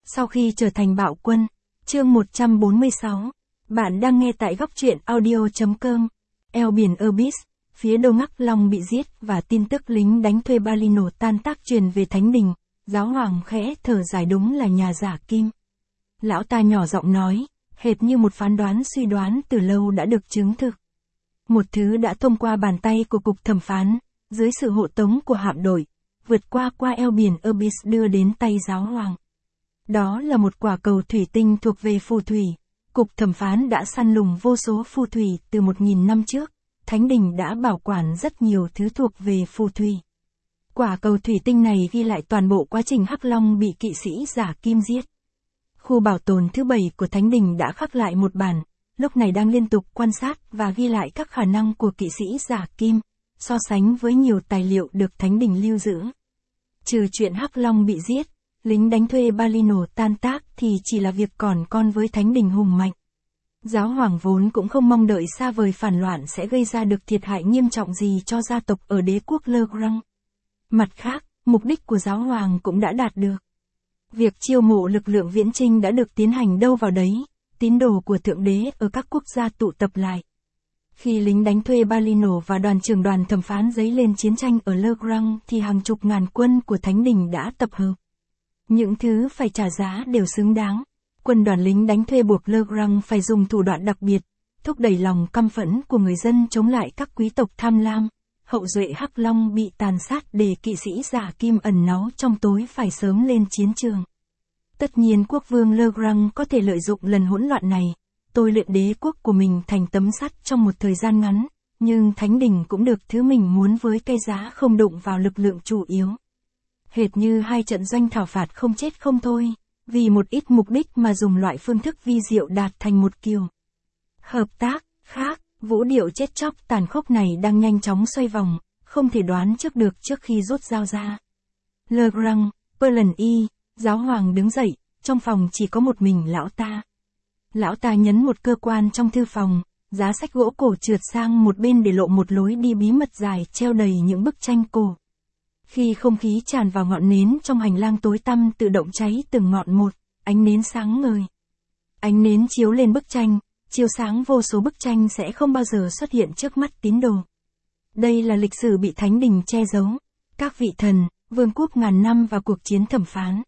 Sau khi trở thành bạo quân, chương 146, bạn đang nghe tại góc truyện audio.com. Eo biển Abyss, phía đông Hắc Long bị giết và tin tức lính đánh thuê Balino tan tác truyền về Thánh Đình, giáo hoàng khẽ thở dài, đúng là nhà giả kim. Lão ta nhỏ giọng nói, hệt như một phán đoán suy đoán từ lâu đã được chứng thực. Một thứ đã thông qua bàn tay của cục thẩm phán, dưới sự hộ tống của hạm đội, vượt qua eo biển Abyss đưa đến tay giáo hoàng. Đó là một quả cầu thủy tinh thuộc về phù thủy. Cục thẩm phán đã săn lùng vô số phù thủy từ 1000 năm trước. Thánh Đình đã bảo quản rất nhiều thứ thuộc về phù thủy. Quả cầu thủy tinh này ghi lại toàn bộ quá trình Hắc Long bị kỵ sĩ giả kim giết. Khu bảo tồn thứ 7 của Thánh Đình đã khắc lại một bản, lúc này đang liên tục quan sát và ghi lại các khả năng của kỵ sĩ giả kim, so sánh với nhiều tài liệu được Thánh Đình lưu giữ. Trừ chuyện Hắc Long bị giết, lính đánh thuê Balino tan tác thì chỉ là việc còn con với Thánh Đình hùng mạnh. Giáo hoàng vốn cũng không mong đợi xa vời phản loạn sẽ gây ra được thiệt hại nghiêm trọng gì cho gia tộc ở đế quốc Le Grand. Mặt khác, mục đích của giáo hoàng cũng đã đạt được. Việc chiêu mộ lực lượng viễn chinh đã được tiến hành đâu vào đấy, tín đồ của Thượng Đế ở các quốc gia tụ tập lại. Khi lính đánh thuê Balino và đoàn trưởng đoàn thẩm phán dấy lên chiến tranh ở Le Grand thì hàng chục ngàn quân của Thánh Đình đã tập hợp. Những thứ phải trả giá đều xứng đáng. Quân đoàn lính đánh thuê buộc Le Grand phải dùng thủ đoạn đặc biệt, thúc đẩy lòng căm phẫn của người dân chống lại các quý tộc tham lam. Hậu duệ Hắc Long bị tàn sát để kỵ sĩ giả kim ẩn náu trong tối phải sớm lên chiến trường. Tất nhiên quốc vương Le Grand có thể lợi dụng lần hỗn loạn này, tôi luyện đế quốc của mình thành tấm sắt trong một thời gian ngắn, nhưng Thánh Đình cũng được thứ mình muốn với cái giá không đụng vào lực lượng chủ yếu. Hệt như hai trận doanh thảo phạt không chết không thôi, vì một ít mục đích mà dùng loại phương thức vi diệu đạt thành một kiểu hợp tác khác. Vũ điệu chết chóc tàn khốc này đang nhanh chóng xoay vòng, không thể đoán trước được trước khi rút dao ra. Le Grand, Perlen Y, giáo hoàng đứng dậy, trong phòng chỉ có một mình lão ta. Lão ta nhấn một cơ quan trong thư phòng, giá sách gỗ cổ trượt sang một bên để lộ một lối đi bí mật dài treo đầy những bức tranh cổ. Khi không khí tràn vào ngọn nến trong hành lang tối tăm tự động cháy từng ngọn một, ánh nến sáng ngời. Ánh nến chiếu lên bức tranh, chiếu sáng vô số bức tranh sẽ không bao giờ xuất hiện trước mắt tín đồ. Đây là lịch sử bị Thánh Đình che giấu. Các vị thần, vương quốc ngàn năm và cuộc chiến thẩm phán.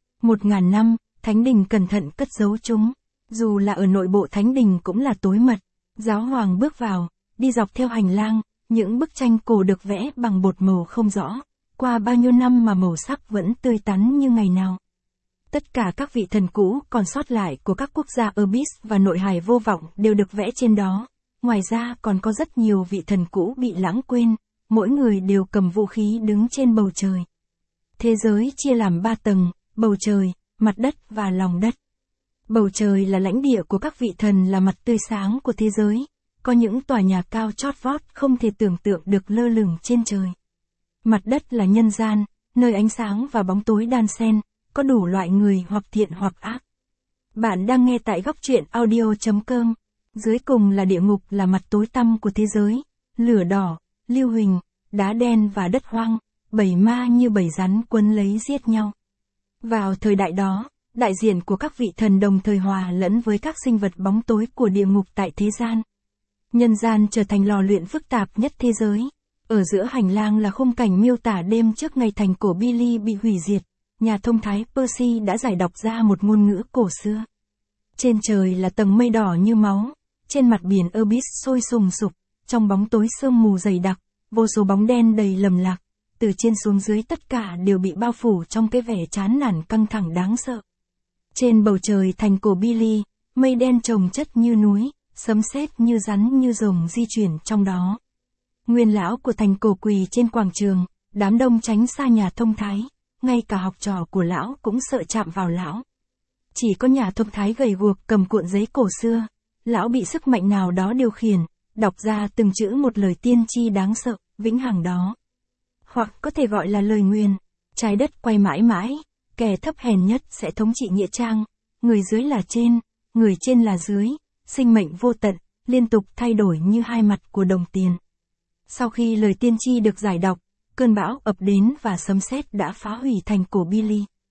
1000 năm, Thánh Đình cẩn thận cất giấu chúng. Dù là ở nội bộ Thánh Đình cũng là tối mật. Giáo hoàng bước vào, đi dọc theo hành lang, những bức tranh cổ được vẽ bằng bột màu không rõ. Qua bao nhiêu năm mà màu sắc vẫn tươi tắn như ngày nào. Tất cả các vị thần cũ còn sót lại của các quốc gia Abyss và nội hải vô vọng đều được vẽ trên đó. Ngoài ra còn có rất nhiều vị thần cũ bị lãng quên, mỗi người đều cầm vũ khí đứng trên bầu trời. Thế giới chia làm 3 tầng, bầu trời, mặt đất và lòng đất. Bầu trời là lãnh địa của các vị thần, là mặt tươi sáng của thế giới. Có những tòa nhà cao chót vót không thể tưởng tượng được lơ lửng trên trời. Mặt đất là nhân gian, nơi ánh sáng và bóng tối đan xen, có đủ loại người hoặc thiện hoặc ác. Bạn đang nghe tại góc truyện audio.com. Dưới cùng là địa ngục, là mặt tối tăm của thế giới, lửa đỏ, lưu huỳnh, đá đen và đất hoang, bầy ma như bầy rắn quấn lấy giết nhau. Vào thời đại đó, đại diện của các vị thần đồng thời hòa lẫn với các sinh vật bóng tối của địa ngục tại thế gian. Nhân gian trở thành lò luyện phức tạp nhất thế giới. Ở giữa hành lang là khung cảnh miêu tả đêm trước ngày thành cổ Billy bị hủy diệt. Nhà thông thái Percy đã giải đọc ra một ngôn ngữ cổ xưa. Trên trời là tầng mây đỏ như máu, trên mặt biển Abyss sôi sùng sục, trong bóng tối sương mù dày đặc, vô số bóng đen đầy lầm lạc, từ trên xuống dưới tất cả đều bị bao phủ trong cái vẻ chán nản căng thẳng đáng sợ. Trên bầu trời thành cổ Billy, mây đen chồng chất như núi, sấm sét như rắn như rồng di chuyển trong đó. Nguyên lão của thành cổ quỳ trên quảng trường, đám đông tránh xa nhà thông thái. Ngay cả học trò của lão cũng sợ chạm vào lão. Chỉ có nhà thông thái gầy guộc cầm cuộn giấy cổ xưa, lão bị sức mạnh nào đó điều khiển, đọc ra từng chữ một lời tiên tri đáng sợ, vĩnh hằng đó. Hoặc có thể gọi là lời nguyền, trái đất quay mãi mãi, kẻ thấp hèn nhất sẽ thống trị nghĩa trang, người dưới là trên, người trên là dưới, sinh mệnh vô tận, liên tục thay đổi như hai mặt của đồng tiền. Sau khi lời tiên tri được giải đọc, cơn bão ập đến và sấm sét đã phá hủy thành cổ Billy.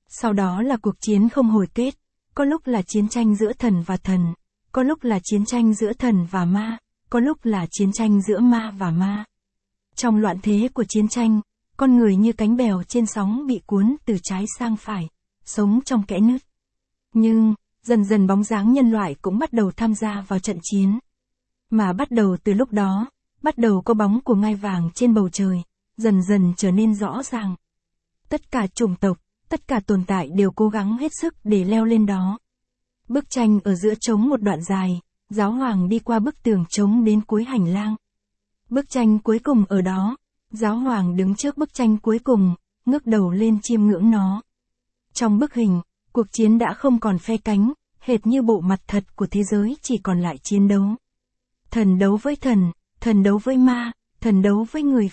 Sau đó là cuộc chiến không hồi kết, có lúc là chiến tranh giữa thần và thần, có lúc là chiến tranh giữa thần và ma, có lúc là chiến tranh giữa ma và ma. Trong loạn thế của chiến tranh, con người như cánh bèo trên sóng bị cuốn từ trái sang phải, sống trong kẽ nứt. Nhưng, dần dần bóng dáng nhân loại cũng bắt đầu tham gia vào trận chiến. Mà bắt đầu từ lúc đó, bắt đầu có bóng của ngai vàng trên bầu trời, dần dần trở nên rõ ràng. Tất cả chủng tộc, tất cả tồn tại đều cố gắng hết sức để leo lên đó. Bức tranh ở giữa trống một đoạn dài, giáo hoàng đi qua bức tường trống đến cuối hành lang. Bức tranh cuối cùng ở đó, giáo hoàng đứng trước bức tranh cuối cùng, ngước đầu lên chiêm ngưỡng nó. Trong bức hình, cuộc chiến đã không còn phe cánh, hệt như bộ mặt thật của thế giới chỉ còn lại chiến đấu. Thần đấu với thần đấu với ma, thần đấu với người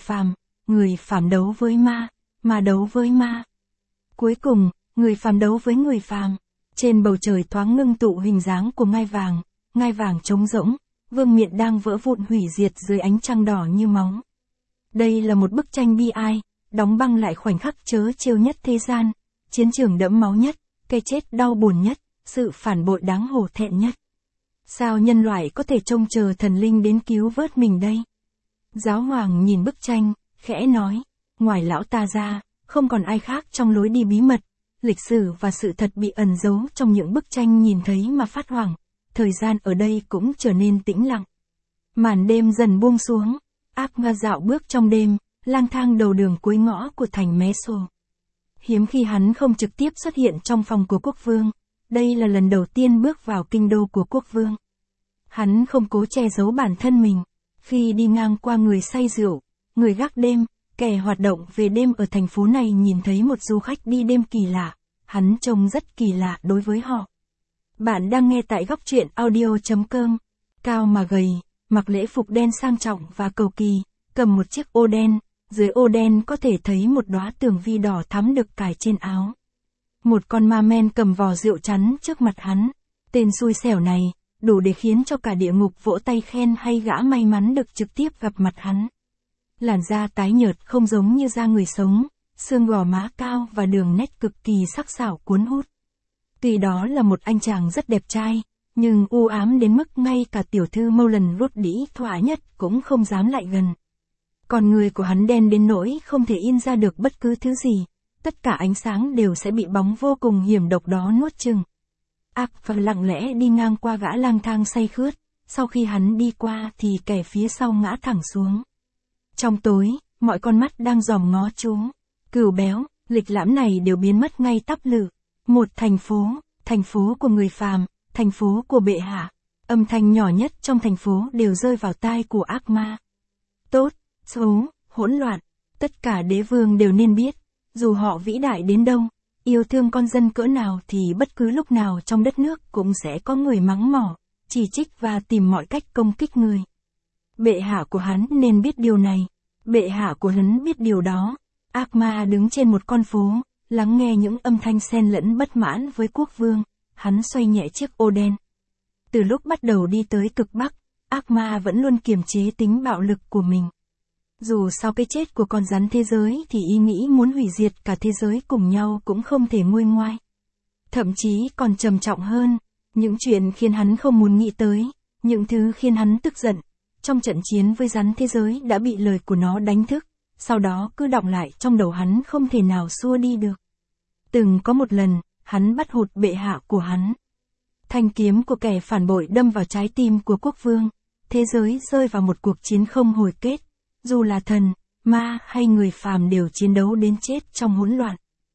phàm đấu với ma đấu với ma. Cuối cùng, người phàm đấu với người phàm. Trên bầu trời thoáng ngưng tụ hình dáng của ngai vàng trống rỗng, vương miện đang vỡ vụn hủy diệt dưới ánh trăng đỏ như máu. Đây là một bức tranh bi ai, đóng băng lại khoảnh khắc trớ trêu nhất thế gian, chiến trường đẫm máu nhất, cái chết đau buồn nhất, sự phản bội đáng hổ thẹn nhất. Sao nhân loại có thể trông chờ thần linh đến cứu vớt mình đây? Giáo hoàng nhìn bức tranh, khẽ nói, ngoài lão ta ra, không còn ai khác trong lối đi bí mật, lịch sử và sự thật bị ẩn giấu trong những bức tranh nhìn thấy mà phát hoảng, thời gian ở đây cũng trở nên tĩnh lặng. Màn đêm dần buông xuống, Agma dạo bước trong đêm, lang thang đầu đường cuối ngõ của thành Meso. Hiếm khi hắn không trực tiếp xuất hiện trong phòng của quốc vương, đây là lần đầu tiên bước vào kinh đô của quốc vương. Hắn không cố che giấu bản thân mình, khi đi ngang qua người say rượu, người gác đêm, kẻ hoạt động về đêm ở thành phố này nhìn thấy một du khách đi đêm kỳ lạ, hắn trông rất kỳ lạ đối với họ. Bạn đang nghe tại góc truyện audio.com, cao mà gầy, mặc lễ phục đen sang trọng và cầu kỳ, cầm một chiếc ô đen, dưới ô đen có thể thấy một đóa tường vi đỏ thắm được cài trên áo. Một con ma men cầm vò rượu chắn trước mặt hắn, tên xui xẻo này, đủ để khiến cho cả địa ngục vỗ tay khen hay gã may mắn được trực tiếp gặp mặt hắn. Làn da tái nhợt không giống như da người sống, xương gò má cao và đường nét cực kỳ sắc sảo cuốn hút. Tuy đó là một anh chàng rất đẹp trai, nhưng u ám đến mức ngay cả tiểu thư Mullen Ruddy thỏa nhất cũng không dám lại gần. Còn người của hắn đen đến nỗi không thể in ra được bất cứ thứ gì, tất cả ánh sáng đều sẽ bị bóng vô cùng hiểm độc đó nuốt chửng. Agma lặng lẽ đi ngang qua gã lang thang say khướt, sau khi hắn đi qua thì kẻ phía sau ngã thẳng xuống. Trong tối, mọi con mắt đang dòm ngó chúng. Cừu béo, lịch lãm này đều biến mất ngay tắp lự. Một thành phố của người phàm, thành phố của bệ hạ. Âm thanh nhỏ nhất trong thành phố đều rơi vào tai của Agma. Tốt, xấu, hỗn loạn, tất cả đế vương đều nên biết, dù họ vĩ đại đến đâu, yêu thương con dân cỡ nào thì bất cứ lúc nào trong đất nước cũng sẽ có người mắng mỏ, chỉ trích và tìm mọi cách công kích người. Bệ hạ của hắn nên biết điều này, bệ hạ của hắn biết điều đó. Agma đứng trên một con phố, lắng nghe những âm thanh xen lẫn bất mãn với quốc vương, hắn xoay nhẹ chiếc ô đen. Từ lúc bắt đầu đi tới cực Bắc, Agma vẫn luôn kiềm chế tính bạo lực của mình. Dù sau cái chết của con rắn thế giới thì ý nghĩ muốn hủy diệt cả thế giới cùng nhau cũng không thể nguôi ngoai. Thậm chí còn trầm trọng hơn, những chuyện khiến hắn không muốn nghĩ tới, những thứ khiến hắn tức giận, trong trận chiến với rắn thế giới đã bị lời của nó đánh thức, sau đó cứ đọng lại trong đầu hắn không thể nào xua đi được. Từng có một lần, hắn bắt hụt bệ hạ của hắn. Thanh kiếm của kẻ phản bội đâm vào trái tim của quốc vương, thế giới rơi vào một cuộc chiến không hồi kết, dù là thần, ma hay người phàm đều chiến đấu đến chết trong hỗn loạn.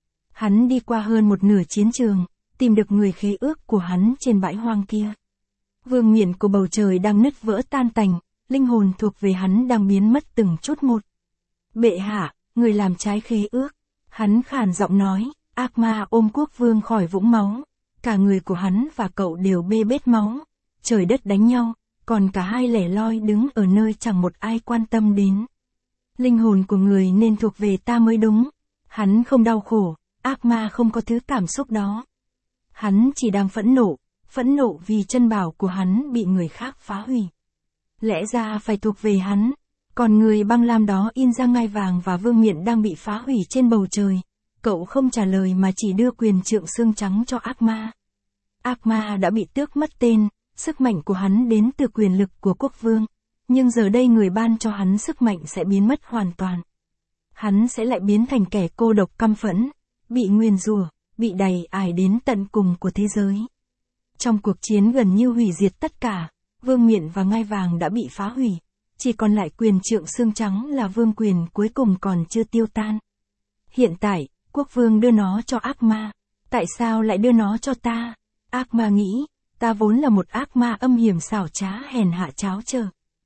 Hắn đi qua hơn một nửa chiến trường, tìm được người khế ước của hắn trên bãi hoang kia. Vương miện của bầu trời đang nứt vỡ tan tành, linh hồn thuộc về hắn đang biến mất từng chút một. Bệ hạ, người làm trái khế ước. Hắn khàn giọng nói, Agma ôm quốc vương khỏi vũng máu. Cả người của hắn và cậu đều bê bết máu. Trời đất đánh nhau, còn cả hai lẻ loi đứng ở nơi chẳng một ai quan tâm đến. Linh hồn của người nên thuộc về ta mới đúng. Hắn không đau khổ, Agma không có thứ cảm xúc đó. Hắn chỉ đang phẫn nộ vì chân bảo của hắn bị người khác phá hủy. Lẽ ra phải thuộc về hắn, còn người băng lam đó in ra ngai vàng và vương miện đang bị phá hủy trên bầu trời. Cậu không trả lời mà chỉ đưa quyền trượng xương trắng cho ác ma. Ác ma đã bị tước mất tên, sức mạnh của hắn đến từ quyền lực của quốc vương. Nhưng giờ đây người ban cho hắn sức mạnh sẽ biến mất hoàn toàn. Hắn sẽ lại biến thành kẻ cô độc căm phẫn, bị nguyền rủa, bị đầy ải đến tận cùng của thế giới. Trong cuộc chiến gần như hủy diệt tất cả, vương miện và ngai vàng đã bị phá hủy. Chỉ còn lại quyền trượng xương trắng là vương quyền cuối cùng còn chưa tiêu tan. Hiện tại, quốc vương đưa nó cho ác ma. Tại sao lại đưa nó cho ta? Ác ma nghĩ, ta vốn là một ác ma âm hiểm xảo trá hèn hạ cháo trở.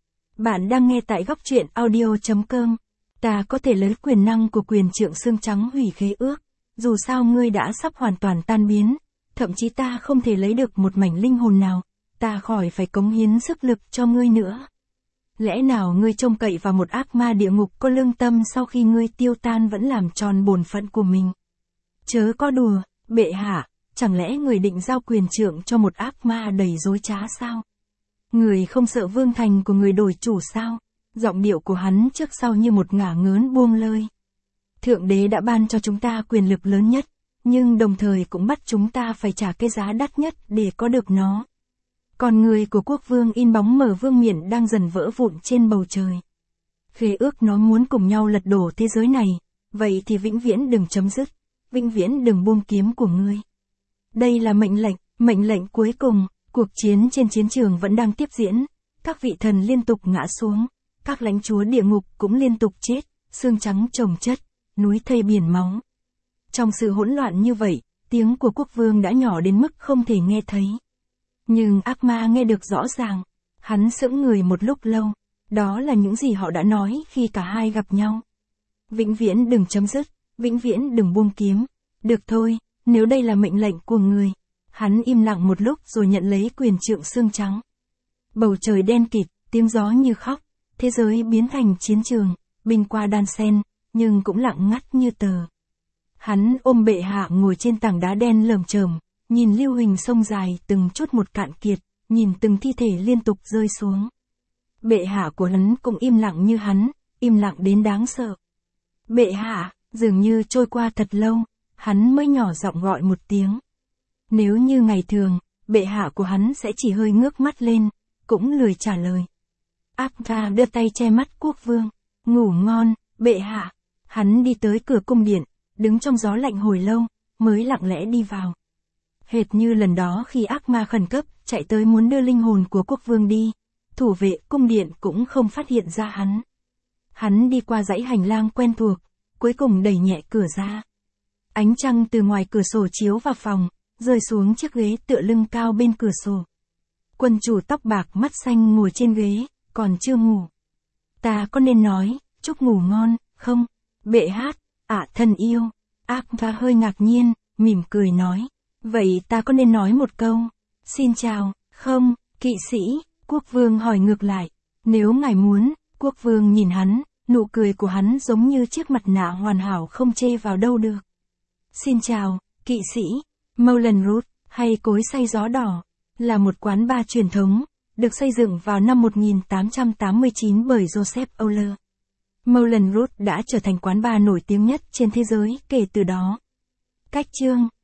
Bạn đang nghe tại góc truyện audio.com. Ta có thể lấy quyền năng của quyền trượng xương trắng hủy khế ước. Dù sao ngươi đã sắp hoàn toàn tan biến. Thậm chí ta không thể lấy được một mảnh linh hồn nào. Ta khỏi phải cống hiến sức lực cho ngươi nữa. Lẽ nào ngươi trông cậy vào một ác ma địa ngục có lương tâm sau khi ngươi tiêu tan vẫn làm tròn bổn phận của mình? Chớ có đùa, bệ hạ, chẳng lẽ người định giao quyền trượng cho một ác ma đầy dối trá sao? Người không sợ vương thành của người đổi chủ sao? Giọng điệu của hắn trước sau như một ngả ngớn buông lơi. Thượng đế đã ban cho chúng ta quyền lực lớn nhất, nhưng đồng thời cũng bắt chúng ta phải trả cái giá đắt nhất để có được nó. Còn người của quốc vương in bóng mờ vương miện đang dần vỡ vụn trên bầu trời. Khế ước nó muốn cùng nhau lật đổ thế giới này, vậy thì vĩnh viễn đừng chấm dứt, vĩnh viễn đừng buông kiếm của ngươi. Đây là mệnh lệnh cuối cùng, cuộc chiến trên chiến trường vẫn đang tiếp diễn, các vị thần liên tục ngã xuống, các lãnh chúa địa ngục cũng liên tục chết, xương trắng chồng chất, núi thây biển máu. Trong sự hỗn loạn như vậy, tiếng của quốc vương đã nhỏ đến mức không thể nghe thấy. Nhưng ác ma nghe được rõ ràng, hắn sững người một lúc lâu, đó là những gì họ đã nói khi cả hai gặp nhau. Vĩnh viễn đừng chấm dứt, vĩnh viễn đừng buông kiếm. Được thôi, nếu đây là mệnh lệnh của người. Hắn im lặng một lúc rồi nhận lấy quyền trượng xương trắng. Bầu trời đen kịt, tiếng gió như khóc, thế giới biến thành chiến trường, binh qua đan sen, nhưng cũng lặng ngắt như tờ. Hắn ôm bệ hạ ngồi trên tảng đá đen lởm chởm, nhìn lưu huỳnh sông dài từng chút một cạn kiệt, nhìn từng thi thể liên tục rơi xuống. Bệ hạ của hắn cũng im lặng như hắn, im lặng đến đáng sợ. Bệ hạ, dường như trôi qua thật lâu, hắn mới nhỏ giọng gọi một tiếng. Nếu như ngày thường, bệ hạ của hắn sẽ chỉ hơi ngước mắt lên, cũng lười trả lời. Akva đưa tay che mắt quốc vương. Ngủ ngon, bệ hạ. Hắn đi tới cửa cung điện, đứng trong gió lạnh hồi lâu, mới lặng lẽ đi vào. Hệt như lần đó khi ác ma khẩn cấp, chạy tới muốn đưa linh hồn của quốc vương đi, thủ vệ cung điện cũng không phát hiện ra hắn. Hắn đi qua dãy hành lang quen thuộc, cuối cùng đẩy nhẹ cửa ra. Ánh trăng từ ngoài cửa sổ chiếu vào phòng, rơi xuống chiếc ghế tựa lưng cao bên cửa sổ. Quân chủ tóc bạc mắt xanh ngồi trên ghế, còn chưa ngủ. Ta có nên nói, chúc ngủ ngon, không? Bệ hát, thân yêu. Akva hơi ngạc nhiên, mỉm cười nói. Vậy ta có nên nói một câu? Xin chào, không, kỵ sĩ, quốc vương hỏi ngược lại. Nếu ngài muốn, quốc vương nhìn hắn, nụ cười của hắn giống như chiếc mặt nạ hoàn hảo không chê vào đâu được. Xin chào, kỵ sĩ. Moulin Rouge, hay cối xay gió đỏ, là một quán bar truyền thống, được xây dựng vào năm 1889 bởi Joseph Euler. Moulin Rouge đã trở thành quán bar nổi tiếng nhất trên thế giới kể từ đó. Cách chương